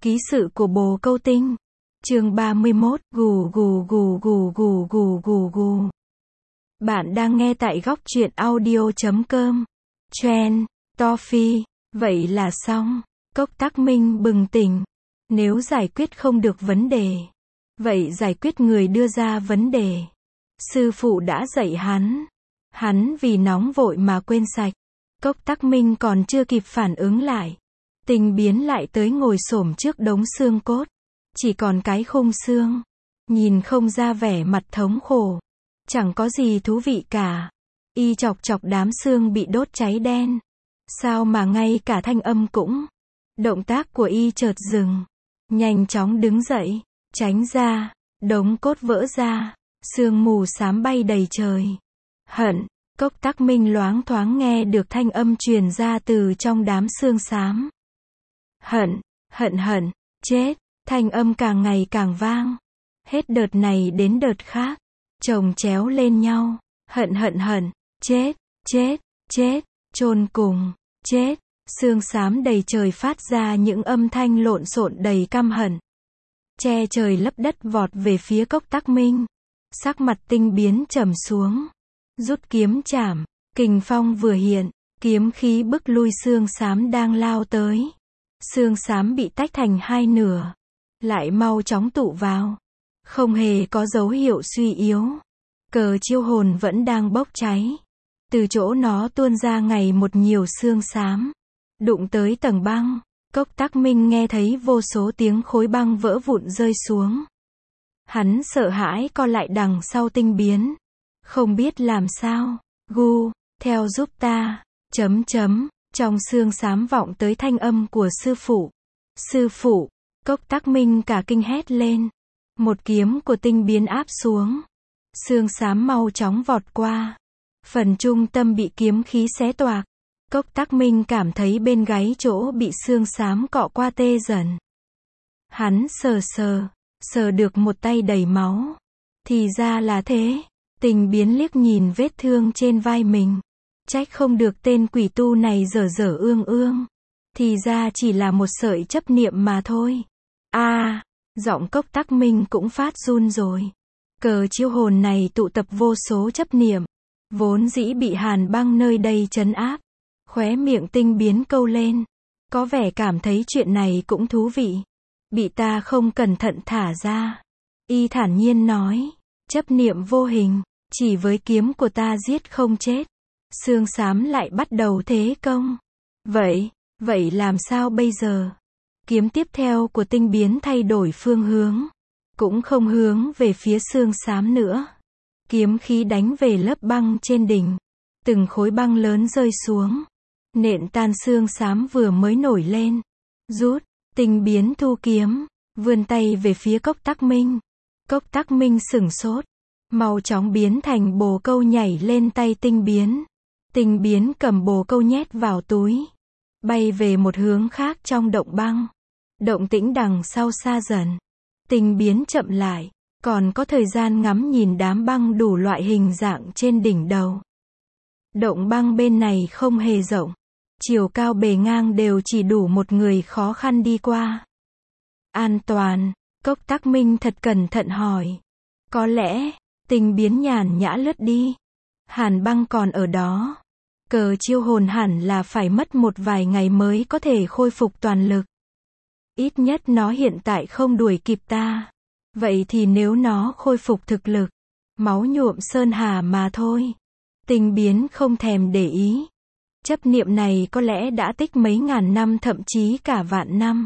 Ký sự của Bồ Câu Tinh. Chương 31, gù gù gù gù gù gù gù gù. Bạn đang nghe tại góc truyện audio.com. Trend, Toffee. Vậy là xong. Cốc Tắc Minh bừng tỉnh. Nếu giải quyết không được vấn đề, vậy giải quyết người đưa ra vấn đề. Sư phụ đã dạy hắn. Hắn vì nóng vội mà quên sạch. Cốc Tắc Minh còn chưa kịp phản ứng lại. Tình biến lại tới ngồi xổm trước đống xương cốt. Chỉ còn cái khung xương. Nhìn không ra vẻ mặt thống khổ. Chẳng có gì thú vị cả. Y chọc chọc đám xương bị đốt cháy đen. Sao mà ngay cả thanh âm cũng. Động tác của Y chợt dừng. Nhanh chóng đứng dậy. Tránh ra. Đống cốt vỡ ra. Sương mù xám bay đầy trời. Hận. Cốc Tắc Minh loáng thoáng nghe được thanh âm truyền ra từ trong đám xương xám. Hận, hận hận, chết. Thanh âm càng ngày càng vang. Hết đợt này đến đợt khác. Chồng chéo lên nhau. Hận hận hận, chết, chết, chết, chôn cùng, chết. Xương xám đầy trời phát ra những âm thanh lộn xộn đầy căm hận. Che trời lấp đất vọt về phía Cốc Tắc Minh. Sắc mặt Tinh biến trầm xuống. Rút kiếm chảm. Kình phong vừa hiện. Kiếm khí bức lui xương xám đang lao tới. Xương xám bị tách thành hai nửa. Lại mau chóng tụ vào. Không hề có dấu hiệu suy yếu. Cờ chiêu hồn vẫn đang bốc cháy. Từ chỗ nó tuôn ra ngày một nhiều xương xám. Đụng tới tầng băng. Cốc Tắc Minh nghe thấy vô số tiếng khối băng vỡ vụn rơi xuống. Hắn sợ hãi co lại đằng sau Tinh biến. Không biết làm sao. Gu, theo giúp ta. Chấm chấm. Trong xương xám vọng tới thanh âm của sư phụ. Sư phụ. Cốc Tắc Minh cả kinh hét lên. Một kiếm của Tinh biến áp xuống. Xương xám mau chóng vọt qua. Phần trung tâm bị kiếm khí xé toạc. Cốc Tắc Minh cảm thấy bên gáy chỗ bị xương xám cọ qua tê dần. Hắn sờ được một tay đầy máu. Thì ra là thế. Tinh biến liếc nhìn vết thương trên vai mình. Trách không được tên quỷ tu này dở dở ương ương. Thì ra chỉ là một sợi chấp niệm mà thôi. Giọng Cốc Tắc Minh cũng phát run rồi. Cờ chiêu hồn này tụ tập vô số chấp niệm. Vốn dĩ bị hàn băng nơi đây trấn áp. Khóe miệng Tinh biến câu lên. Có vẻ cảm thấy chuyện này cũng thú vị. Bị ta không cẩn thận thả ra. Y thản nhiên nói. Chấp niệm vô hình. Chỉ với kiếm của ta giết không chết. Xương xám lại bắt đầu thế công. Vậy làm sao bây giờ? Kiếm tiếp theo của Tinh biến thay đổi phương hướng. Cũng không hướng về phía xương xám nữa. Kiếm khí đánh về lớp băng trên đỉnh. Từng khối băng lớn rơi xuống. Nện tan xương xám vừa mới nổi lên. Rút. Tinh biến thu kiếm. Vươn tay về phía Cốc Tắc Minh. Cốc Tắc Minh sửng sốt. Mau chóng biến thành bồ câu nhảy lên tay Tinh biến. Tinh biến cầm bồ câu nhét vào túi. Bay về một hướng khác trong động băng. Động tĩnh đằng sau xa dần. Tinh biến chậm lại. Còn có thời gian ngắm nhìn đám băng đủ loại hình dạng trên đỉnh đầu. Động băng bên này không hề rộng. Chiều cao bề ngang đều chỉ đủ một người khó khăn đi qua. An toàn. Cốc Tắc Minh thật cẩn thận hỏi. Có lẽ. Tinh biến nhàn nhã lướt đi. Hàn băng còn ở đó. Cờ chiêu hồn hẳn là phải mất một vài ngày mới có thể khôi phục toàn lực. Ít nhất nó hiện tại không đuổi kịp ta. Vậy thì nếu nó khôi phục thực lực, máu nhuộm sơn hà mà thôi. Tinh biến không thèm để ý. Chấp niệm này có lẽ đã tích mấy ngàn năm thậm chí cả vạn năm.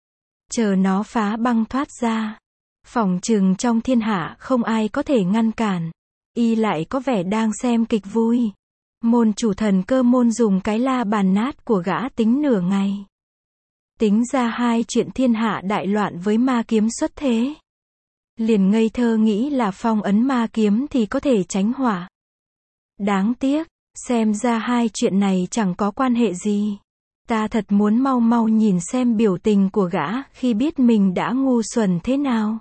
Chờ nó phá băng thoát ra. Phỏng chừng trong thiên hạ không ai có thể ngăn cản. Y lại có vẻ đang xem kịch vui. Môn chủ thần cơ môn dùng cái la bàn nát của gã tính nửa ngày. Tính ra hai chuyện thiên hạ đại loạn với ma kiếm xuất thế. Liền ngây thơ nghĩ là phong ấn ma kiếm thì có thể tránh hỏa. Đáng tiếc, xem ra hai chuyện này chẳng có quan hệ gì. Ta thật muốn mau mau nhìn xem biểu tình của gã khi biết mình đã ngu xuẩn thế nào.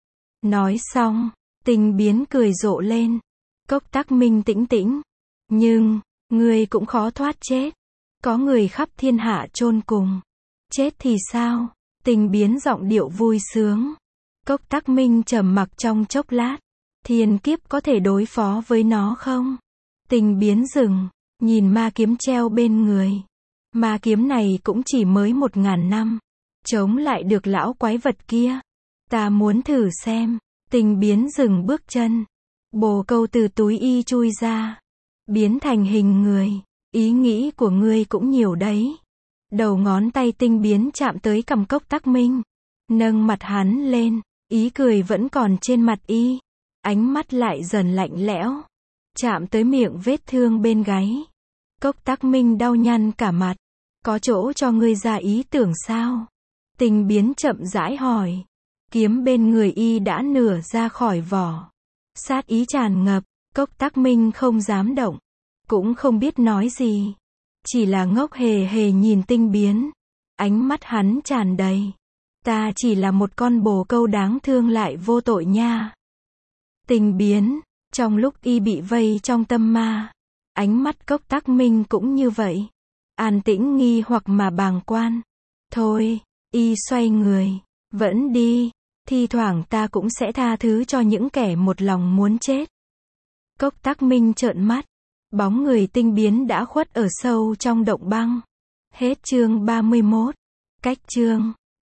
Nói xong, Tinh biến cười rộ lên. Cốc Tắc Minh tĩnh tĩnh. Nhưng, ngươi cũng khó thoát chết. Có người khắp thiên hạ chôn cùng. Chết thì sao? Tình biến giọng điệu vui sướng. Cốc Tắc Minh trầm mặc trong chốc lát. Thiên kiếp có thể đối phó với nó không? Tình biến dừng, nhìn ma kiếm treo bên người. Ma kiếm này cũng chỉ mới 1000 năm. Chống lại được lão quái vật kia. Ta muốn thử xem. Tình biến dừng bước chân. Bồ câu từ túi y chui ra. Biến thành hình người. Ý nghĩ của ngươi cũng nhiều đấy. Đầu ngón tay tinh biến chạm tới cằm Cốc Tắc Minh. Nâng mặt hắn lên. Ý cười vẫn còn trên mặt y. Ánh mắt lại dần lạnh lẽo. Chạm tới miệng vết thương bên gáy. Cốc Tắc Minh đau nhăn cả mặt. Có chỗ cho ngươi ra ý tưởng sao? Tình biến chậm rãi hỏi. Kiếm bên người y đã nửa ra khỏi vỏ. Sát ý tràn ngập. Cốc Tắc Minh không dám động. Cũng không biết nói gì. Chỉ là ngốc hề hề nhìn tinh biến. Ánh mắt hắn tràn đầy. Ta chỉ là một con bồ câu đáng thương lại vô tội nha. Tình biến. Trong lúc y bị vây trong tâm ma. Ánh mắt Cốc Tắc Minh cũng như vậy. An tĩnh nghi hoặc mà bàng quan. Thôi. Y xoay người. Vẫn đi. Thi thoảng ta cũng sẽ tha thứ cho những kẻ một lòng muốn chết. Cốc Tắc Minh trợn mắt. Bóng người tinh biến đã khuất ở sâu trong động băng. Hết chương 31. Cách chương